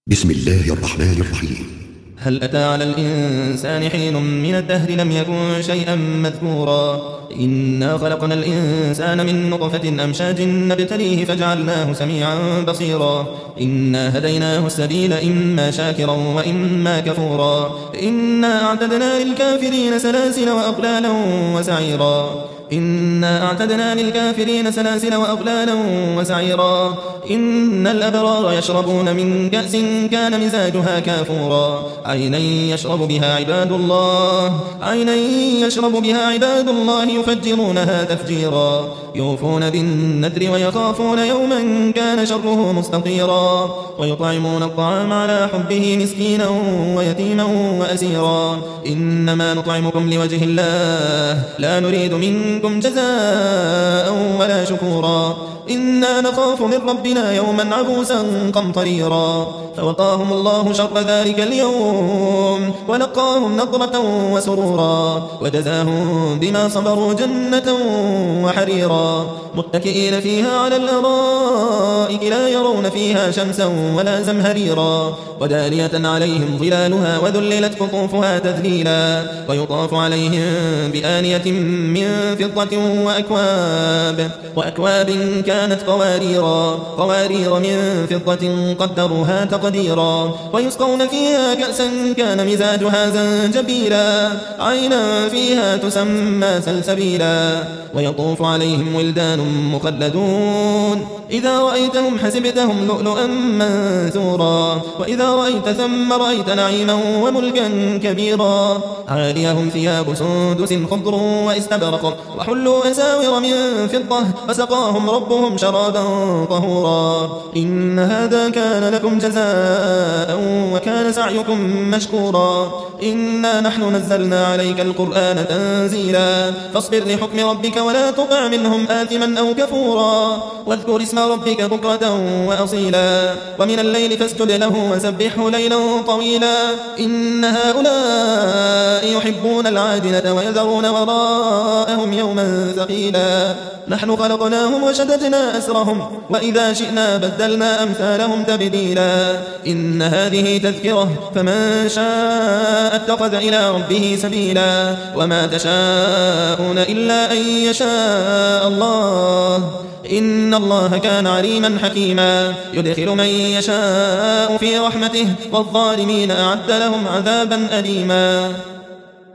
بسم الله الرحمن الرحيم. هل أتى على الإنسان حين من الدهر لم يكن شيئا مذكورا إنا خلقنا الإنسان من نطفة أمشاج نبتليه فجعلناه سميعا بصيرا إنا هديناه السبيل إما شاكرا وإما كفورا إنا أعتدنا للكافرين سلاسل وأغلالا وسعيرا إنا أعتدنا للكافرين سلاسل وأغلالا وسعيرا إن الأبرار يشربون من كأس كان مزاجها كافورا عينا يشرب بها عباد الله يفجرونها تفجيرا يوفون بالنذر ويخافون يوما كان شره مستطيرا ويطعمون الطعام على حبه مسكينا ويتيما وأسيرا إنما نطعمكم لوجه الله لا نريد منكم جزاء ولا شكورا إنا نخاف من ربنا يوما عبوسا قمطريرا فوقاهم الله شر ذلك اليوم ولقاهم نضرة وسرورا وجزاهم بما صبروا جنة وحريرا متكئين فيها على الأرائك لا يرون فيها شمسا ولا زمهريرا ودانية عليهم ظلالها وذللت قطوفها تذليلا ويطاف عليهم بآنية من فضة وأكواب كانت قوارير من فضة قدروها تقديرا ويسقون فيها كأسا كان مزاجها زنجبيلا عينا فيها تسمى سلسبيلا ويطوف عليهم ولدان مخلدون إذا رأيتهم حسبتهم لؤلؤا منثورا وإذا رأيت ثم رأيت نعيما وملكا كبيرا عاليهم ثياب سندس خضر واستبرق وحلوا أساور من فضة وسقاهم ربهم شرابا طهورا إن هذا كان لكم جزاء وكان سعيكم مشكورا إنا نحن نزلنا عليك القرآن تنزيلا فاصبر لحكم ربك ولا تطع منهم آثما أو كفورا واذكر اسم ربك بكرة وأصيلا ومن الليل فاسجد له وسبحه ليلا طويلا إن هؤلاء يحبون العاجلة ويذرون وراءهم يوما ثقيلا نحن خلقناهم وشددنا أسرهم وإذا شئنا بدلنا أمثالهم تبديلا إن هذه تذكرة فمن شاء اتخذ إلى ربه سبيلا وما تشاءون إلا أن يشاء الله إن الله كان عليما حكيما يدخل من يشاء في رحمته والظالمين أعد لهم عذابا أليما.